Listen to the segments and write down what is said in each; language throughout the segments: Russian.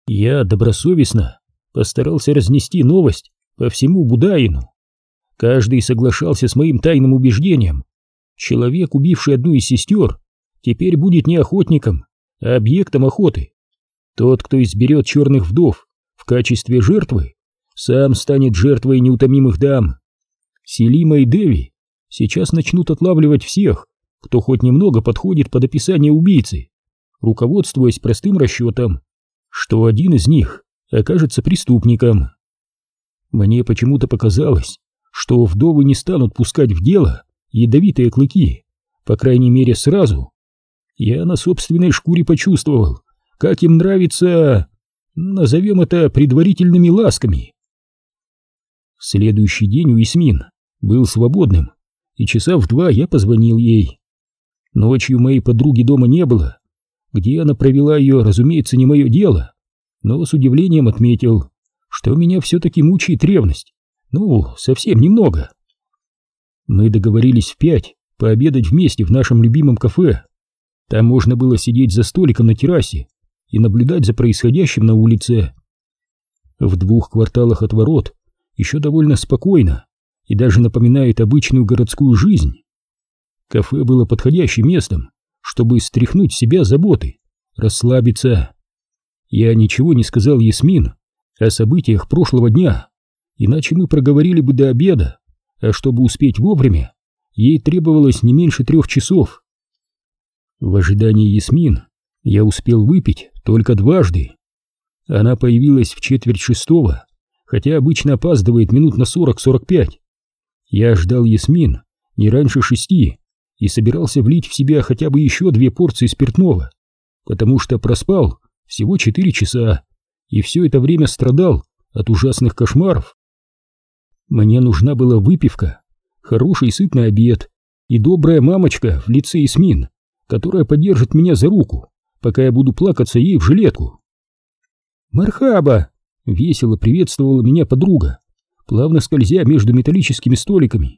Я добросовестно постарался разнести новость по всему Будаину. Каждый соглашался с моим тайным убеждением. Человек, убивший одну из сестер, теперь будет не охотником, а объектом охоты. Тот, кто изберет черных вдов в качестве жертвы, сам станет жертвой неутомимых дам. Селима и Деви сейчас начнут отлавливать всех, кто хоть немного подходит под описание убийцы, руководствуясь простым расчетом, что один из них окажется преступником. Мне почему-то показалось, что вдовы не станут пускать в дело ядовитые клыки, по крайней мере сразу. Я на собственной шкуре почувствовал, как им нравится, назовем это предварительными ласками. Следующий день у Ясмин был свободным, и часа в 2 я позвонил ей. Ночью моей подруги дома не было. Где она провела ее, разумеется, не мое дело, но с удивлением отметил, что меня все-таки мучает ревность. Ну, совсем немного. Мы договорились в 5 пообедать вместе в нашем любимом кафе. Там можно было сидеть за столиком на террасе и наблюдать за происходящим на улице. В 2 кварталах от ворот еще довольно спокойно и даже напоминает обычную городскую жизнь. Кафе было подходящим местом, чтобы стряхнуть с себя заботы, расслабиться. Я ничего не сказал Ясмин о событиях прошлого дня, иначе мы проговорили бы до обеда, а чтобы успеть вовремя, ей требовалось не меньше 3 часов. В ожидании Ясмин я успел выпить только дважды. Она появилась в 5:45, хотя обычно опаздывает минут на 40-45. Я ждал Ясмин не раньше 6 и собирался влить в себя хотя бы еще 2 порции спиртного, потому что проспал всего 4 часа и все это время страдал от ужасных кошмаров. Мне нужна была выпивка, хороший сытный обед и добрая мамочка в лице Ясмин, которая поддержит меня за руку, пока я буду плакаться ей в жилетку. «Мархаба!» — весело приветствовала меня подруга, плавно скользя между металлическими столиками.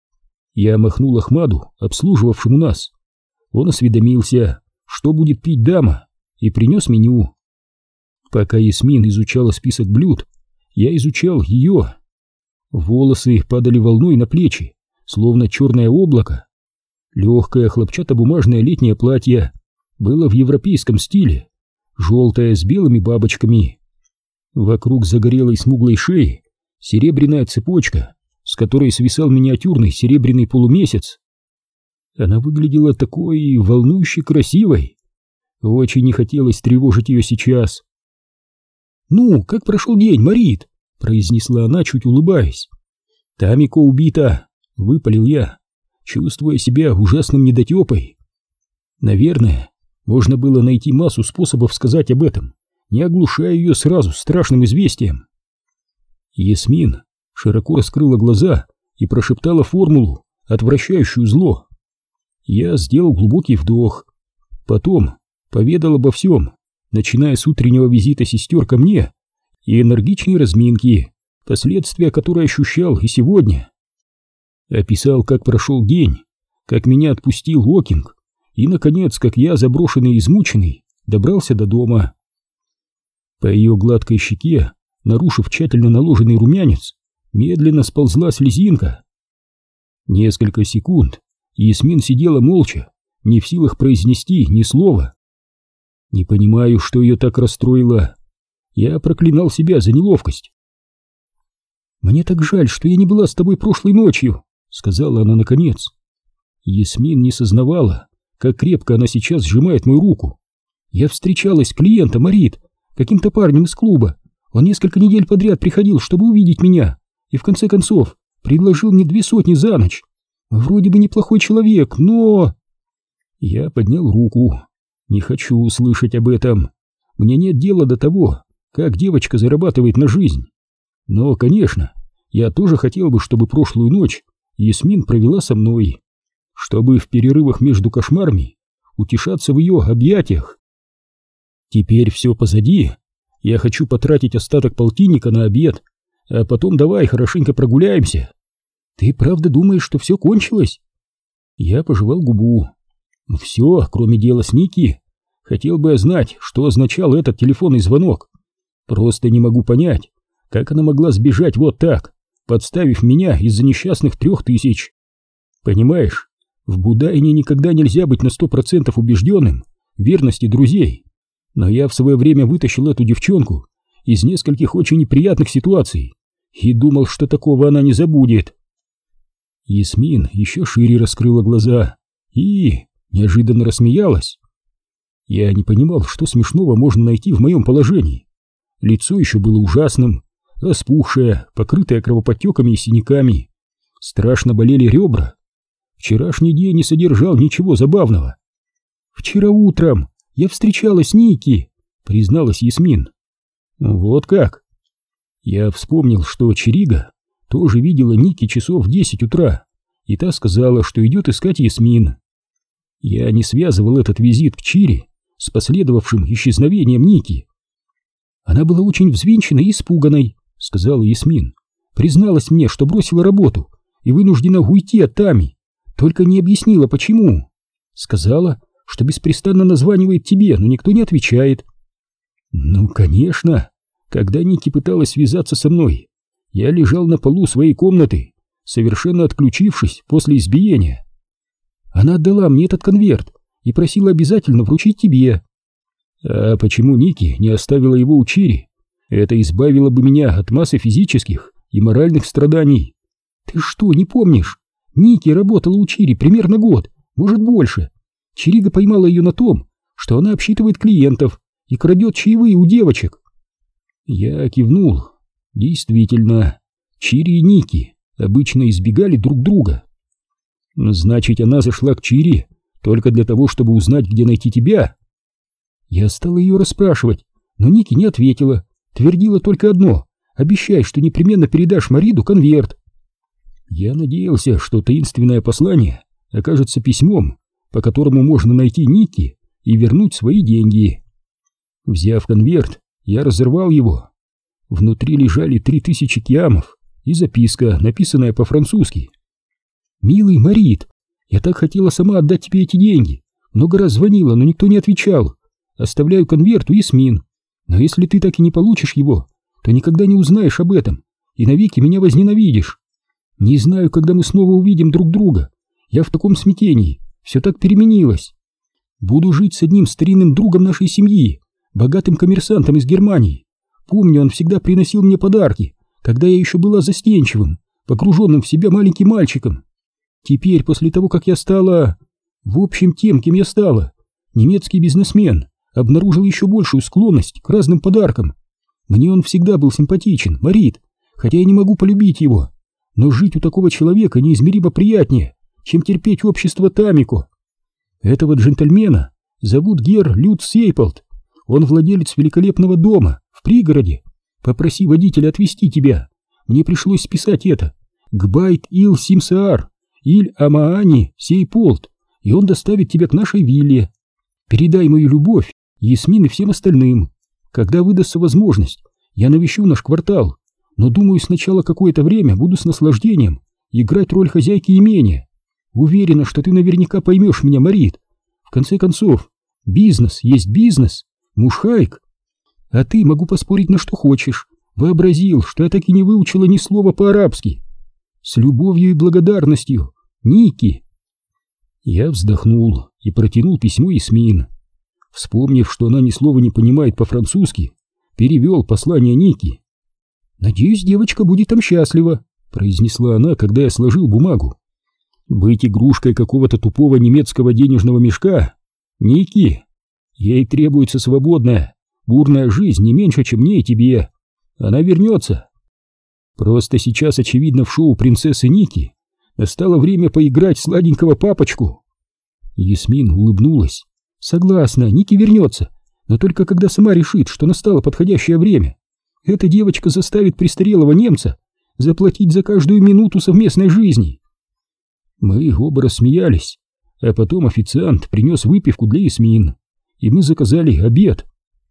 Я махнул Ахмаду, обслуживавшему нас. Он осведомился, что будет пить дама, и принес меню. Пока Ясмин изучала список блюд, я изучал ее. Волосы падали волной на плечи, словно черное облако. Легкое хлопчатобумажное летнее платье было в европейском стиле, желтое с белыми бабочками. Вокруг загорелой смуглой шеи серебряная цепочка, с которой свисал миниатюрный серебряный полумесяц. Она выглядела такой волнующе красивой. Очень не хотелось тревожить ее сейчас. «Ну, как прошел день, Марит?» — произнесла она, чуть улыбаясь. «Тамико убита», — выпалил я, чувствуя себя ужасным недотепой. Наверное, можно было найти массу способов сказать об этом, не оглушая ее сразу страшным известием. Ясмин широко раскрыла глаза и прошептала формулу, отвращающую зло. Я сделал глубокий вдох. Потом поведал обо всем, начиная с утреннего визита сестер ко мне и энергичной разминки, последствия которой ощущал и сегодня. Описал, как прошел день, как меня отпустил Уокинг, и, наконец, как я, заброшенный и измученный, добрался до дома. По ее гладкой щеке, нарушив тщательно наложенный румянец, медленно сползла слезинка. Несколько секунд Ясмин сидела молча, не в силах произнести ни слова. Не понимаю, что ее так расстроило. Я проклинал себя за неловкость. «Мне так жаль, что я не была с тобой прошлой ночью», — сказала она наконец. Ясмин не сознавала, как крепко она сейчас сжимает мою руку. «Я встречалась с клиентом, Марит, каким-то парнем из клуба. Он несколько недель подряд приходил, чтобы увидеть меня, и в конце концов предложил мне 200 за ночь. Вроде бы неплохой человек, но...» Я поднял руку. «Не хочу слышать об этом. Мне нет дела до того, как девочка зарабатывает на жизнь. Но, конечно, я тоже хотел бы, чтобы прошлую ночь Ясмин провела со мной, чтобы в перерывах между кошмарами утешаться в ее объятиях. Теперь все позади. Я хочу потратить остаток полтинника на обед, а потом давай хорошенько прогуляемся. Ты правда думаешь, что все кончилось?» Я пожевал губу. «Все, кроме дела с Ники. Хотел бы я знать, что означал этот телефонный звонок. Просто не могу понять, как она могла сбежать вот так, подставив меня из-за несчастных 3000. Понимаешь, в Будайне никогда нельзя быть на 100% убежденным в верности друзей. Но я в свое время вытащил эту девчонку из нескольких очень неприятных ситуаций и думал, что такого она не забудет. Ясмин еще шире раскрыла глаза и неожиданно рассмеялась. Я не понимал, что смешного можно найти в моем положении. Лицо еще было ужасным, распухшее, покрытое кровоподтеками и синяками. Страшно болели ребра. Вчерашний день не содержал ничего забавного. «Вчера утром я встречалась с Ники», — призналась Ясмин. «Вот как?» Я вспомнил, что Чирига тоже видела Ники часов в 10 утра, и та сказала, что идет искать Ясмин. Я не связывал этот визит к Чири с последовавшим исчезновением Ники. «Она была очень взвинченной и испуганной», — сказала Ясмин. «Призналась мне, что бросила работу и вынуждена уйти от Тами, только не объяснила, почему. Сказала, что беспрестанно названивает тебе, но никто не отвечает». «Ну, конечно, когда Ники пыталась связаться со мной, я лежал на полу своей комнаты, совершенно отключившись после избиения. Она отдала мне этот конверт и просила обязательно вручить тебе». «А почему Ники не оставила его у Чири? Это избавило бы меня от массы физических и моральных страданий». «Ты что, не помнишь? Ники работала у Чири примерно год, может больше. Чирига поймала ее на том, что она обсчитывает клиентов и крадет чаевые у девочек». Я кивнул. Действительно, Чири и Ники обычно избегали друг друга. «Значит, она зашла к Чири только для того, чтобы узнать, где найти тебя?» Я стала ее расспрашивать, но Ники не ответила, твердила только одно: «Обещай, что непременно передашь Мариду конверт». Я надеялся, что таинственное послание окажется письмом, по которому можно найти Ники и вернуть свои деньги. Взяв конверт, я разорвал его. Внутри лежали 3000 киамов и записка, написанная по-французски. «Милый Марид, я так хотела сама отдать тебе эти деньги. Много раз звонила, но никто не отвечал. Оставляю конверт у Ясмин. Но если ты так и не получишь его, то никогда не узнаешь об этом и навеки меня возненавидишь. Не знаю, когда мы снова увидим друг друга. Я в таком смятении, все так переменилось. Буду жить с одним старинным другом нашей семьи, богатым коммерсантом из Германии. Помню, он всегда приносил мне подарки, когда я еще была застенчивым, погруженным в себя маленьким мальчиком. Теперь, после того, как я стала... В общем, тем, кем я стала, немецкий бизнесмен обнаружил еще большую склонность к разным подаркам. Мне он всегда был симпатичен, Марид, хотя я не могу полюбить его. Но жить у такого человека неизмеримо приятнее, чем терпеть общество Тамико. Этого джентльмена зовут Гер Люц Сейполд. Он владелец великолепного дома в пригороде. Попроси водителя отвезти тебя. Мне пришлось списать это. Гбайт Ил Симсаар, Иль Амаани Сейполд, и он доставит тебя к нашей вилле. Передай мою любовь Ясмин и всем остальным. Когда выдастся возможность, я навещу наш квартал, но думаю, сначала какое-то время буду с наслаждением играть роль хозяйки имения. Уверена, что ты наверняка поймешь меня, Марид. В конце концов, бизнес есть бизнес, мушхайк. А ты, могу поспорить на что хочешь, вообразил, что я так и не выучила ни слова по-арабски. С любовью и благодарностью, Ники». Я вздохнул и протянул письмо Ясмин. Вспомнив, что она ни слова не понимает по-французски, перевел послание Ники. «Надеюсь, девочка будет там счастлива», — произнесла она, когда я сложил бумагу. «Быть игрушкой какого-то тупого немецкого денежного мешка? Ники, ей требуется свободная, бурная жизнь не меньше, чем мне и тебе. Она вернется. Просто сейчас, очевидно, в шоу принцессы Ники настало время поиграть в сладенького папочку». Ясмин улыбнулась. «Согласна, Ники вернется, но только когда сама решит, что настало подходящее время. Эта девочка заставит престарелого немца заплатить за каждую минуту совместной жизни». Мы оба рассмеялись, а потом официант принес выпивку для Ясмин, и мы заказали обед.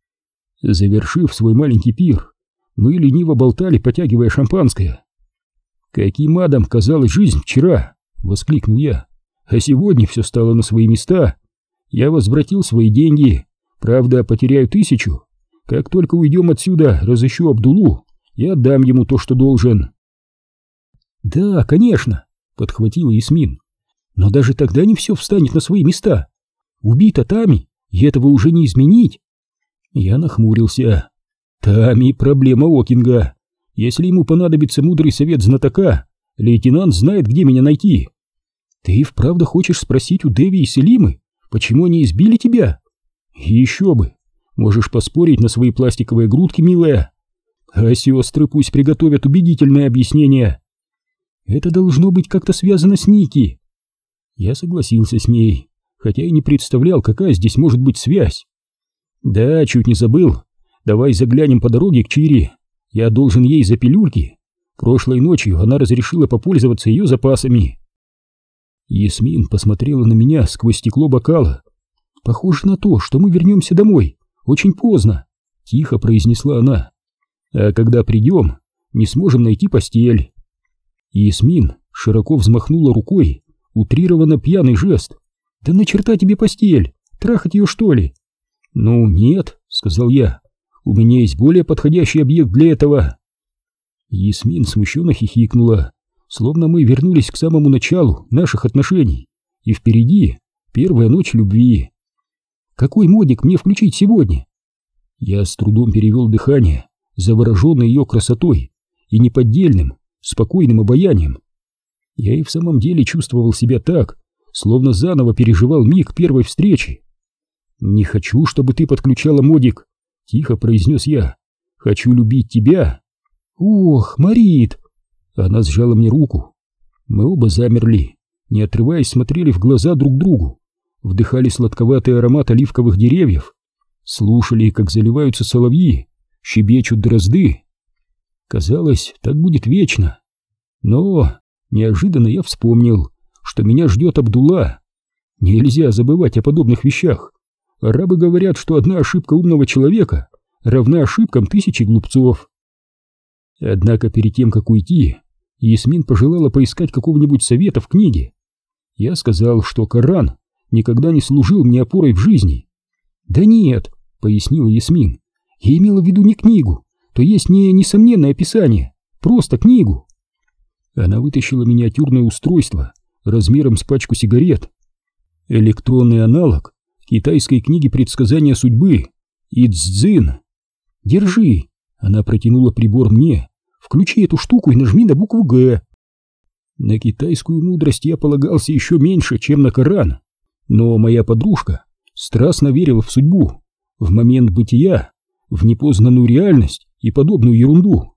Завершив свой маленький пир, мы лениво болтали, потягивая шампанское. «Каким адом казалась жизнь вчера!» — воскликнул я. «А сегодня все стало на свои места. Я возвратил свои деньги, правда, потеряю 1000, Как только уйдем отсюда, разыщу Абдулу и отдам ему то, что должен. Да, конечно, подхватила Ясмин. Но даже тогда не все встанет на свои места. Убита Тами, и этого уже не изменить. Я нахмурился. Тами — проблема Окинга. Если ему понадобится мудрый совет знатока, лейтенант знает, где меня найти. Ты и вправду хочешь спросить у Деви и Селимы, почему они избили тебя? Еще бы. Можешь поспорить на свои пластиковые грудки, милая. А сестры пусть приготовят убедительное объяснение. Это должно быть как-то связано с Ники. Я согласился с ней, хотя и не представлял, какая здесь может быть связь. Да, чуть не забыл. Давай заглянем по дороге к Чири. Я должен ей за пилюльки. Прошлой ночью она разрешила попользоваться ее запасами. Ясмин посмотрела на меня сквозь стекло бокала. Похоже на то, что мы вернемся домой. Очень поздно, тихо произнесла она. А когда придем, не сможем найти постель. Ясмин широко взмахнула рукой, утрированно пьяный жест. Да на черта тебе постель? Трахать ее, что ли? Ну нет, сказал я. У меня есть более подходящий объект для этого. Ясмин смущенно хихикнула, словно мы вернулись к самому началу наших отношений, и впереди первая ночь любви. Какой модик мне включить сегодня? Я с трудом перевел дыхание, завороженный ее красотой и неподдельным, спокойным обаянием. Я и в самом деле чувствовал себя так, словно заново переживал миг первой встречи. «Не хочу, чтобы ты подключала модик», — тихо произнес я. «Хочу любить тебя». «Ох, Марит!» Она сжала мне руку. Мы оба замерли, не отрываясь, смотрели в глаза друг другу, вдыхали сладковатый аромат оливковых деревьев, слушали, как заливаются соловьи, щебечут дрозды. Казалось, так будет вечно. Но неожиданно я вспомнил, что меня ждет Абдулла. Нельзя забывать о подобных вещах. Арабы говорят, что одна ошибка умного человека равна ошибкам тысячи глупцов. Однако перед тем, как уйти, Ясмин пожелала поискать какого-нибудь совета в книге. Я сказал, что Коран никогда не служил мне опорой в жизни. «Да нет», — пояснила Ясмин, — «я имела в виду не книгу, то есть не несомненное описание, просто книгу». Она вытащила миниатюрное устройство размером с пачку сигарет. Электронный аналог китайской книги предсказания судьбы Ицзин. «Держи», — она протянула прибор мне, — «включи эту штуку и нажми на букву «Г». На китайскую мудрость я полагался еще меньше, чем на Коран. Но моя подружка страстно верила в судьбу, в момент бытия, в непознанную реальность и подобную ерунду.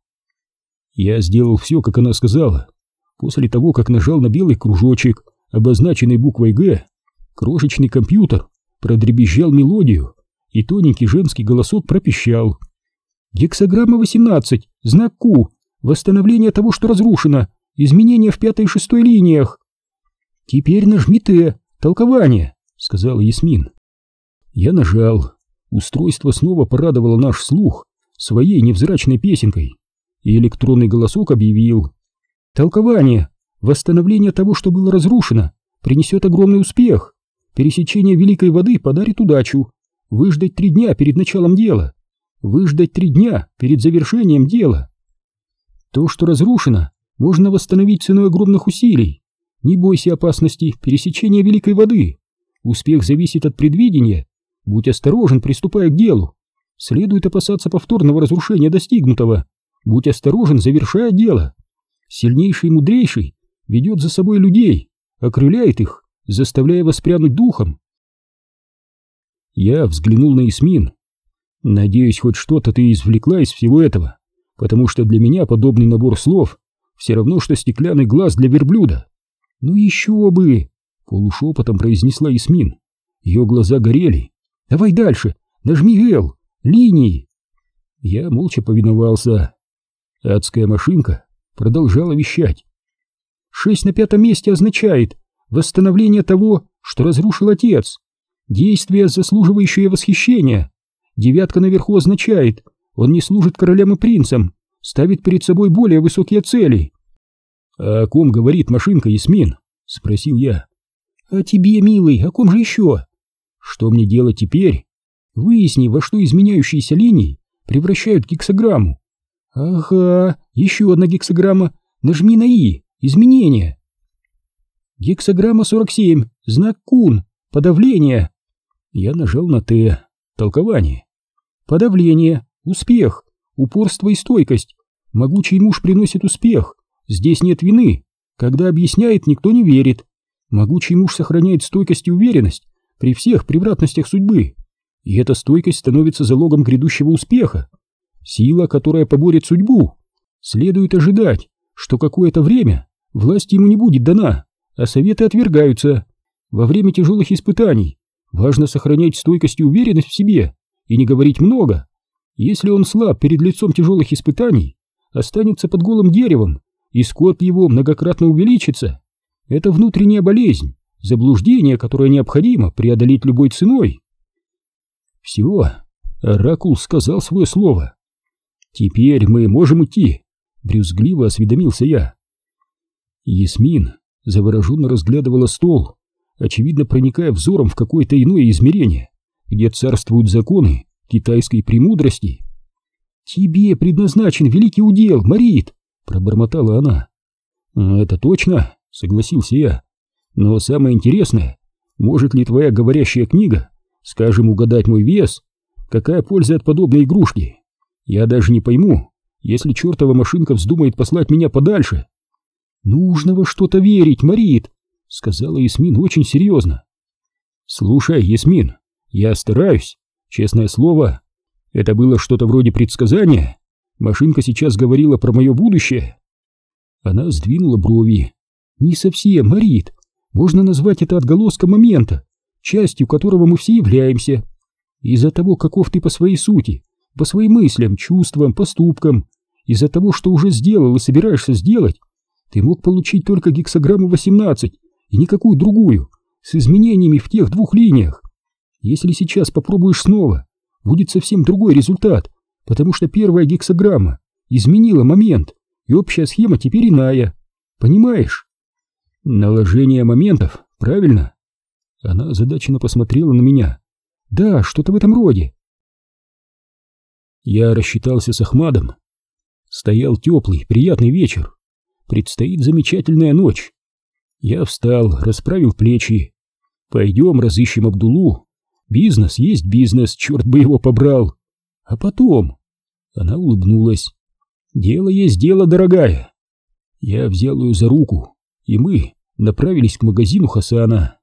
Я сделал все, как она сказала. После того, как нажал на белый кружочек, обозначенный буквой «Г», крошечный компьютер продребезжал мелодию, и тоненький женский голосок пропищал. «Гексаграмма 18, знак Q, восстановление того, что разрушено, изменения в 5 и 6 линиях». «Теперь нажми Т, толкование», — сказала Ясмин. Я нажал. Устройство снова порадовало наш слух своей невзрачной песенкой, и электронный голосок объявил: «Толкование. Восстановление того, что было разрушено, принесет огромный успех. Пересечение Великой воды подарит удачу. Выждать 3 дня перед началом дела. Выждать 3 дня перед завершением дела. То, что разрушено, можно восстановить ценой огромных усилий. Не бойся опасности пересечения Великой воды. Успех зависит от предвидения. Будь осторожен, приступая к делу. Следует опасаться повторного разрушения достигнутого. Будь осторожен, завершая дело. Сильнейший и мудрейший ведет за собой людей, окрыляет их, заставляя воспрянуть духом». Я взглянул на Ясмин. «Надеюсь, хоть что-то ты извлекла из всего этого, потому что для меня подобный набор слов все равно, что стеклянный глаз для верблюда». «Ну еще бы!» — полушепотом произнесла Ясмин. Ее глаза горели. «Давай дальше, нажми «Л», линии». Я молча повиновался. Адская машинка продолжала вещать. 6 на 5 месте означает восстановление того, что разрушил отец. Действие, заслуживающее восхищения. 9 наверху означает, он не служит королям и принцам, ставит перед собой более высокие цели. «А о ком говорит машинка, Ясмин?» — спросил я. «О тебе, милый, о ком же еще?» «Что мне делать теперь?» Выясни, во что изменяющиеся линии превращают гексограмму. Ага, еще одна гексограмма. Нажми на «И». Изменения. Гексограмма 47. Знак Кун. Подавление. Я нажал на «Т». Толкование. Подавление. Успех. Упорство и стойкость. Могучий муж приносит успех. Здесь нет вины. Когда объясняет, никто не верит. Могучий муж сохраняет стойкость и уверенность при всех превратностях судьбы. И эта стойкость становится залогом грядущего успеха. Сила, которая поборет судьбу. Следует ожидать, что какое-то время власть ему не будет дана, а советы отвергаются. Во время тяжелых испытаний важно сохранять стойкость и уверенность в себе и не говорить много. Если он слаб перед лицом тяжелых испытаний, останется под голым деревом, и скорбь его многократно увеличится. Это внутренняя болезнь, заблуждение, которое необходимо преодолеть любой ценой. Все, оракул сказал свое слово. Теперь мы можем идти, брюзгливо осведомился я. Ясмин завороженно разглядывала стол, очевидно проникая взором в какое-то иное измерение, где царствуют законы китайской премудрости. «Тебе предназначен великий удел, Марит!» — пробормотала она. «Это точно», — согласился я. «Но самое интересное, может ли твоя говорящая книга, скажем, угадать мой вес? Какая польза от подобной игрушки? Я даже не пойму, если чертова машинка вздумает послать меня подальше». «Нужно во что-то верить, Марит», — сказала Ясмин очень серьезно. «Слушай, Ясмин, я стараюсь, честное слово. Это было что-то вроде предсказания. Машинка сейчас говорила про мое будущее». Она сдвинула брови. «Не совсем, Марит. Можно назвать это отголоском момента, частью которого мы все являемся. Из-за того, каков ты по своей сути, по своим мыслям, чувствам, поступкам, из-за того, что уже сделал и собираешься сделать, ты мог получить только гексограмму 18 и никакую другую, с изменениями в тех двух линиях. Если сейчас попробуешь снова, будет совсем другой результат, потому что первая гексограмма изменила момент, и общая схема теперь иная. Понимаешь? Наложение моментов, правильно?» Она озадаченно посмотрела на меня. «Да, что-то в этом роде». Я рассчитался с Ахмадом. Стоял теплый, приятный вечер. Предстоит замечательная ночь. Я встал, расправил плечи. Пойдем разыщем Абдулу. Бизнес есть бизнес, черт бы его побрал. А потом... Она улыбнулась. Дело есть дело, дорогая. Я взял ее за руку, и мы направились к магазину Хасана.